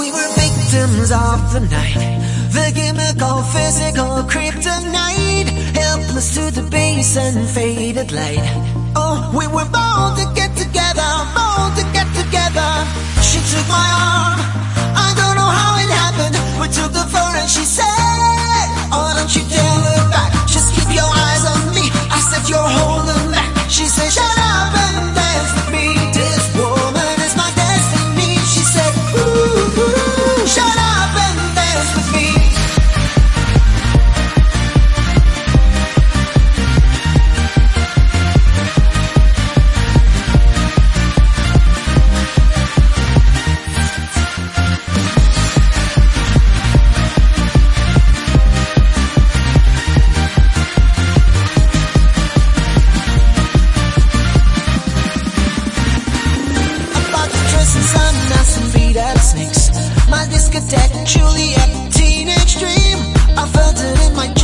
We were victims of the night, the chemical, physical kryptonite, helpless to the base and faded light. Oh, we were born to get together, born to get together. She took my arm, I don't know how it happened. We took the floor and she said, oh, don't you dare look back, just keep your eyes on me. I said, you're holding back. She said, shut up and dance with me. This woman is my destiny. She said, ooh, shut up and dance with me. My discotheque, Juliet, teenage dream. I felt it in my